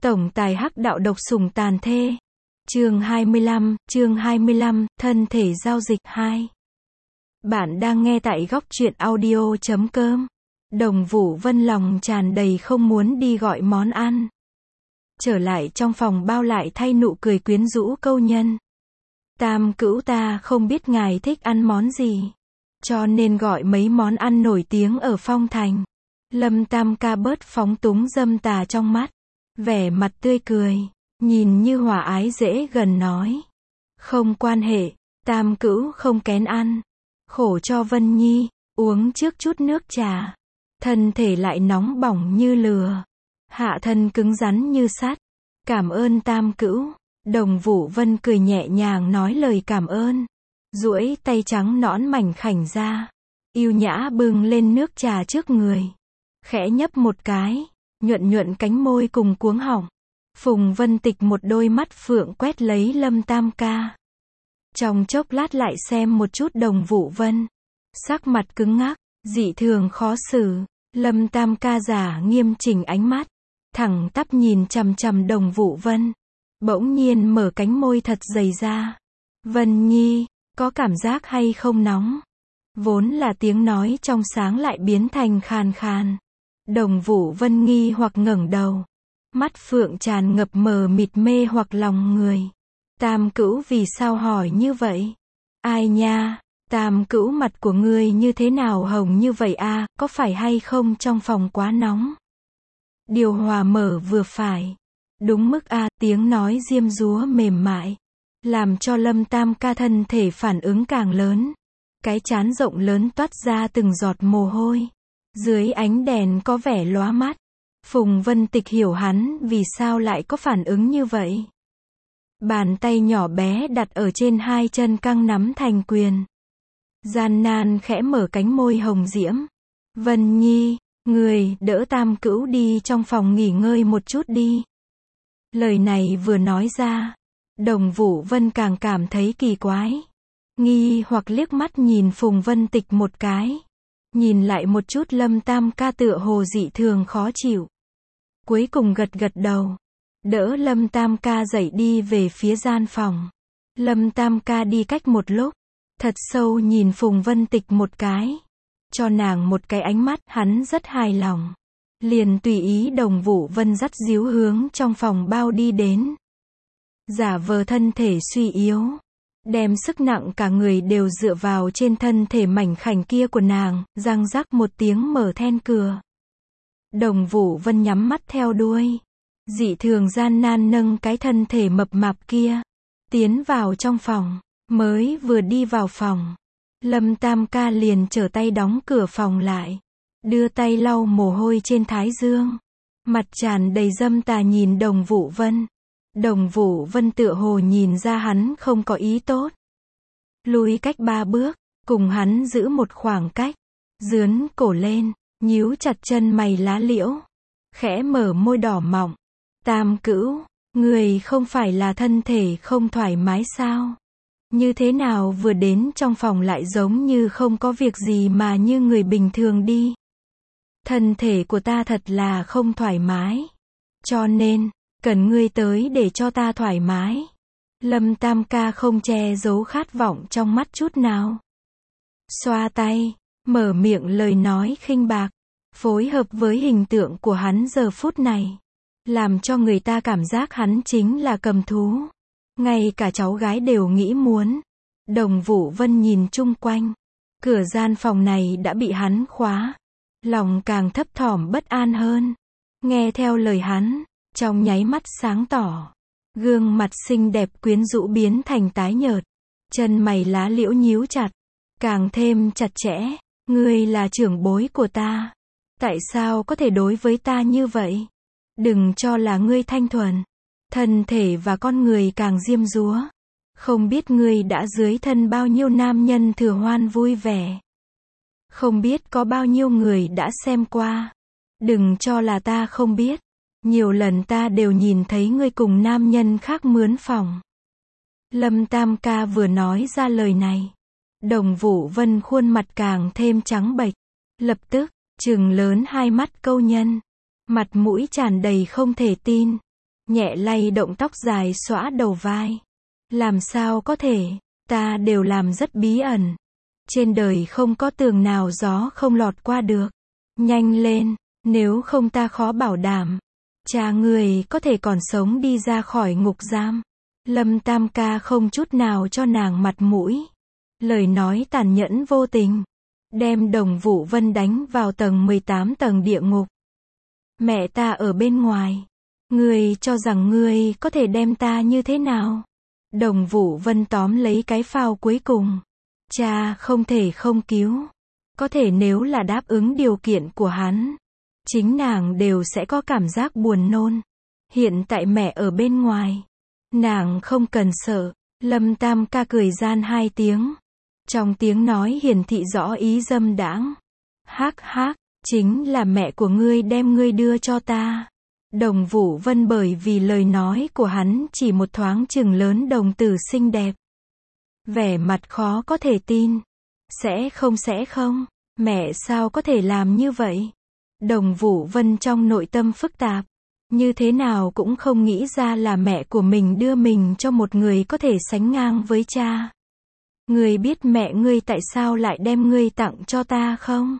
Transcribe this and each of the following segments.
Tổng tài hắc đạo độc sủng tàn thê. Chương 25, thân thể giao dịch 2. Bạn đang nghe tại góc truyện audio.com. Đồng Vũ Vân lòng tràn đầy không muốn đi gọi món ăn. Trở lại trong phòng bao lại thay nụ cười quyến rũ câu nhân. Tam cữu ta không biết ngài thích ăn món gì, cho nên gọi mấy món ăn nổi tiếng ở Phong Thành. Lâm Tam ca bớt phóng túng dâm tà trong mắt, vẻ mặt tươi cười, nhìn như hòa ái dễ gần nói. Không quan hệ, Tam cữu không kén ăn. Khổ cho Vân Nhi, uống trước chút nước trà. Thân thể lại nóng bỏng như lửa, hạ thân cứng rắn như sắt. Cảm ơn Tam cữu. Đồng Vũ Vân cười nhẹ nhàng nói lời cảm ơn, duỗi tay trắng nõn mảnh khảnh ra, yêu nhã bưng lên nước trà trước người, khẽ nhấp một cái, nhuận nhuận cánh môi cùng cuống họng. Phùng Vân Tịch một đôi mắt phượng quét lấy Lâm Tam ca, trong chốc lát lại xem một chút Đồng Vũ Vân, sắc mặt cứng ngắc, dị thường khó xử. Lâm Tam ca giả nghiêm chỉnh ánh mắt, thẳng tắp nhìn chằm chằm Đồng Vũ Vân. Bỗng nhiên mở cánh môi thật dày ra. Vân Nhi, có cảm giác hay không nóng? Vốn là tiếng nói trong sáng lại biến thành khàn khàn. Đồng Vũ Vân nghi hoặc ngẩng đầu. Mắt phượng tràn ngập mờ mịt mê hoặc lòng người. Tam cữu vì sao hỏi như vậy? Ai nha, Tam cữu mặt của ngươi như thế nào hồng như vậy a, có phải hay không trong phòng quá nóng? Điều hòa mở vừa phải. Đúng mức a, tiếng nói diêm dúa mềm mại, làm cho Lâm Tam ca thân thể phản ứng càng lớn. Cái trán rộng lớn toát ra từng giọt mồ hôi. Dưới ánh đèn có vẻ lóa mắt. Phùng Vân Tịch hiểu hắn vì sao lại có phản ứng như vậy. Bàn tay nhỏ bé đặt ở trên hai chân căng nắm thành quyền. Gian nan khẽ mở cánh môi hồng diễm. Vân Nhi, người đỡ Tam cữu đi trong phòng nghỉ ngơi một chút đi. Lời này vừa nói ra, Đồng Vũ Vân càng cảm thấy kỳ quái. Nghi hoặc liếc mắt nhìn Phùng Vân Tịch một cái. Nhìn lại một chút Lâm Tam ca tựa hồ dị thường khó chịu. Cuối cùng gật gật đầu. Đỡ Lâm Tam ca dậy đi về phía gian phòng. Lâm Tam ca đi cách một lúc. Thật sâu nhìn Phùng Vân Tịch một cái. Cho nàng một cái ánh mắt hắn rất hài lòng. Liền tùy ý Đồng Vũ Vân dắt díu hướng trong phòng bao đi đến. Giả vờ thân thể suy yếu, đem sức nặng cả người đều dựa vào trên thân thể mảnh khảnh kia của nàng, răng rắc một tiếng mở then cửa. Đồng Vũ Vân nhắm mắt theo đuôi, dị thường gian nan nâng cái thân thể mập mạp kia, tiến vào trong phòng. Mới vừa đi vào phòng, Lâm Tam ca liền trở tay đóng cửa phòng lại. Đưa tay lau mồ hôi trên thái dương. Mặt tràn đầy dâm tà nhìn Đồng Vũ Vân. Đồng Vũ Vân tựa hồ nhìn ra hắn không có ý tốt. Lùi cách 3 bước, cùng hắn giữ một khoảng cách. Dướn cổ lên, nhíu chặt chân mày lá liễu. Khẽ mở môi đỏ mọng. Tam cữu, người không phải là thân thể không thoải mái sao? Như thế nào vừa đến trong phòng lại giống như không có việc gì mà như người bình thường đi? Thân thể của ta thật là không thoải mái. Cho nên, cần ngươi tới để cho ta thoải mái. Lâm Tam ca không che giấu khát vọng trong mắt chút nào. Xoa tay, mở miệng lời nói khinh bạc, phối hợp với hình tượng của hắn giờ phút này. Làm cho người ta cảm giác hắn chính là cầm thú. Ngay cả cháu gái đều nghĩ muốn. Đồng Vũ Vân nhìn chung quanh. Cửa gian phòng này đã bị hắn khóa. Lòng càng thấp thỏm bất an hơn. Nghe theo lời hắn, trong nháy mắt sáng tỏ. Gương mặt xinh đẹp quyến rũ biến thành tái nhợt. Chân mày lá liễu nhíu chặt. Càng thêm chặt chẽ. Ngươi là trưởng bối của ta. Tại sao có thể đối với ta như vậy? Đừng cho là ngươi thanh thuần. Thân thể và con người càng diêm dúa. Không biết ngươi đã dưới thân bao nhiêu nam nhân thừa hoan vui vẻ. Không biết có bao nhiêu người đã xem qua. Đừng cho là ta không biết. Nhiều lần ta đều nhìn thấy ngươi cùng nam nhân khác mướn phòng. Lâm Tam ca vừa nói ra lời này. Đồng Vũ Vân khuôn mặt càng thêm trắng bệch. Lập tức, trừng lớn hai mắt câu nhân. Mặt mũi tràn đầy không thể tin. nhẹ lay động tóc dài xõa đầu vai. Làm sao có thể, ta đều làm rất bí ẩn. Trên đời không có tường nào gió không lọt qua được. Nhanh lên, nếu không ta khó bảo đảm. Cha ngươi có thể còn sống đi ra khỏi ngục giam. Lâm Tam Ca không chút nào cho nàng mặt mũi. Lời nói tàn nhẫn vô tình. Đem Đồng Vũ Vân đánh vào tầng 18 tầng địa ngục. Mẹ ta ở bên ngoài. Ngươi cho rằng ngươi có thể đem ta như thế nào? Đồng Vũ Vân tóm lấy cái phao cuối cùng. Cha không thể không cứu. Có thể nếu là đáp ứng điều kiện của hắn, chính nàng đều sẽ có cảm giác buồn nôn. Hiện tại mẹ ở bên ngoài. Nàng không cần sợ. Lâm Tam Ca cười gian 2 tiếng. Trong tiếng nói hiển thị rõ ý dâm đãng. Hắc hắc, chính là mẹ của ngươi đem ngươi đưa cho ta. Đồng Vũ Vân bởi vì lời nói của hắn chỉ một thoáng chừng lớn đồng tử xinh đẹp. Vẻ mặt khó có thể tin. Sẽ không, mẹ sao có thể làm như vậy? Đồng Vũ Vân trong nội tâm phức tạp. Như thế nào cũng không nghĩ ra là mẹ của mình đưa mình cho một người có thể sánh ngang với cha. Ngươi biết mẹ ngươi tại sao lại đem ngươi tặng cho ta không?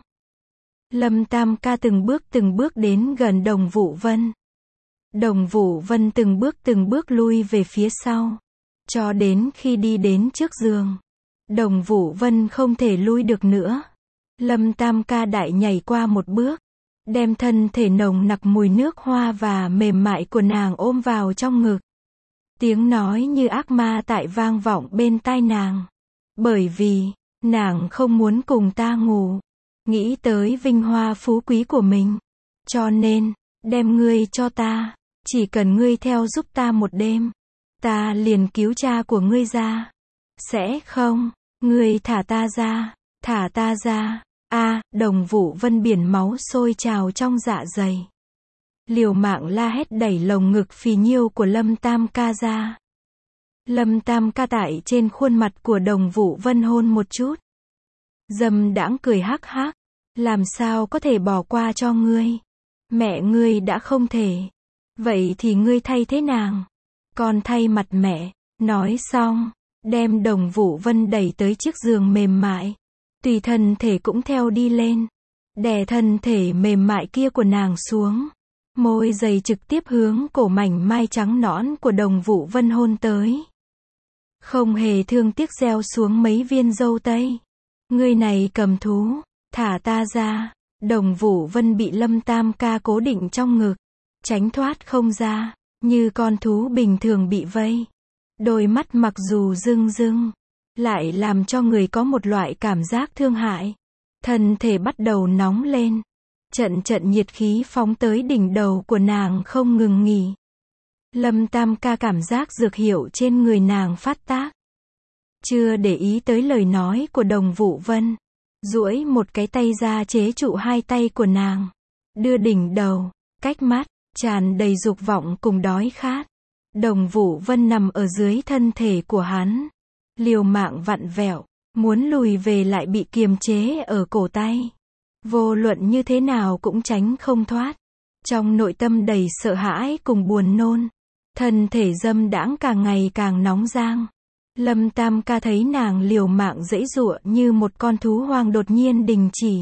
Lâm Tam Ca từng bước đến gần Đồng Vũ Vân. Đồng Vũ Vân từng bước lui về phía sau. Cho đến khi đi đến trước giường. Đồng Vũ Vân không thể lui được nữa. Lâm Tam Ca đại nhảy qua một bước. Đem thân thể nồng nặc mùi nước hoa và mềm mại của nàng ôm vào trong ngực. Tiếng nói như ác ma tại vang vọng bên tai nàng. Bởi vì, nàng không muốn cùng ta ngủ. Nghĩ tới vinh hoa phú quý của mình. Cho nên, đem ngươi cho ta. Chỉ cần ngươi theo giúp ta một đêm. Ta liền cứu cha của ngươi ra. Sẽ không, ngươi thả ta ra. Đồng Vũ Vân biển máu sôi trào trong dạ dày. Liều mạng la hét đẩy lồng ngực phì nhiêu của Lâm Tam Ca ra. Lâm Tam Ca tại trên khuôn mặt của Đồng Vũ Vân hôn một chút. Dâm đãng cười hắc hắc. Làm sao có thể bỏ qua cho ngươi? Mẹ ngươi đã không thể. Vậy thì ngươi thay thế nàng. Con thay mặt mẹ. Nói xong, đem Đồng Vũ Vân đẩy tới chiếc giường mềm mại. Tùy thân thể cũng theo đi lên. Đè thân thể mềm mại kia của nàng xuống. Môi dày trực tiếp hướng cổ mảnh mai trắng nõn của Đồng Vũ Vân hôn tới. Không hề thương tiếc gieo xuống mấy viên dâu tây. Ngươi này cầm thú, thả ta ra. Đồng Vũ Vân bị Lâm Tam Ca cố định trong ngực. Tránh thoát không ra, như con thú bình thường bị vây. Đôi mắt mặc dù rưng rưng, lại làm cho người có một loại cảm giác thương hại. Thân thể bắt đầu nóng lên. Trận nhiệt khí phóng tới đỉnh đầu của nàng không ngừng nghỉ. Lâm Tam Ca cảm giác dược hiệu trên người nàng phát tác. Chưa để ý tới lời nói của Đồng Vũ Vân. Duỗi một cái tay ra chế trụ 2 tay của nàng. Đưa đỉnh đầu, cách mắt, tràn đầy dục vọng cùng đói khát. Đồng Vũ Vân nằm ở dưới thân thể của hắn. Liều mạng vặn vẹo, muốn lùi về lại bị kiềm chế ở cổ tay. Vô luận như thế nào cũng tránh không thoát. Trong nội tâm đầy sợ hãi cùng buồn nôn. Thân thể dâm đãng càng ngày càng nóng rang. Lâm Tam Ca thấy nàng liều mạng giãy giụa như một con thú hoang đột nhiên đình chỉ.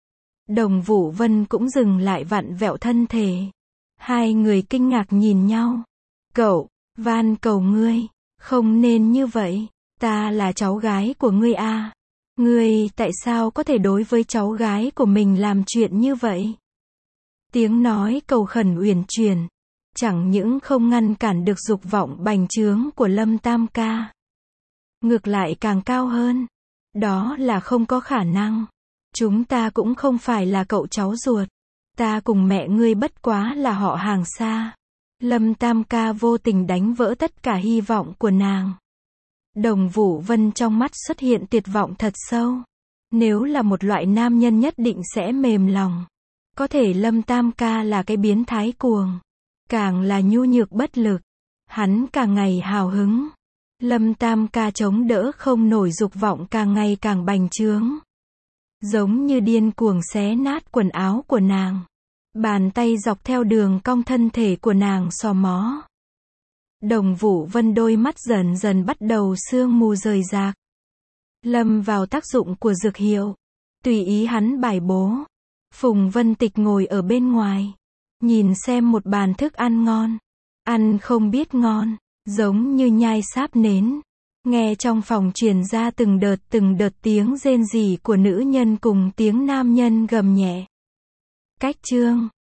Đồng Vũ Vân cũng dừng lại vặn vẹo thân thể. Hai người kinh ngạc nhìn nhau. Cậu, van cầu ngươi, không nên như vậy. Ta là cháu gái của ngươi à. Ngươi tại sao có thể đối với cháu gái của mình làm chuyện như vậy? Tiếng nói cầu khẩn uyển chuyển. Chẳng những không ngăn cản được dục vọng bành trướng của Lâm Tam Ca. Ngược lại càng cao hơn. Đó là không có khả năng. Chúng ta cũng không phải là cậu cháu ruột. Ta cùng mẹ ngươi bất quá là họ hàng xa. Lâm Tam Ca vô tình đánh vỡ tất cả hy vọng của nàng. Đồng Vũ Vân trong mắt xuất hiện tuyệt vọng thật sâu. Nếu là một loại nam nhân nhất định sẽ mềm lòng. Có thể Lâm Tam Ca là cái biến thái cuồng. Càng là nhu nhược bất lực. Hắn càng ngày hào hứng. Lâm Tam Ca chống đỡ không nổi dục vọng càng ngày càng bành trướng. Giống như điên cuồng xé nát quần áo của nàng. Bàn tay dọc theo đường cong thân thể của nàng xò mó. Đồng Vũ Vân đôi mắt dần dần bắt đầu sương mù rời rạc. Lâm vào tác dụng của dược hiệu. Tùy ý hắn bài bố. Phùng Vân Tịch ngồi ở bên ngoài. Nhìn xem một bàn thức ăn ngon. Ăn không biết ngon. Giống như nhai sáp nến. Nghe trong phòng truyền ra từng đợt tiếng rên rỉ của nữ nhân cùng tiếng nam nhân gầm nhẹ. Cách chương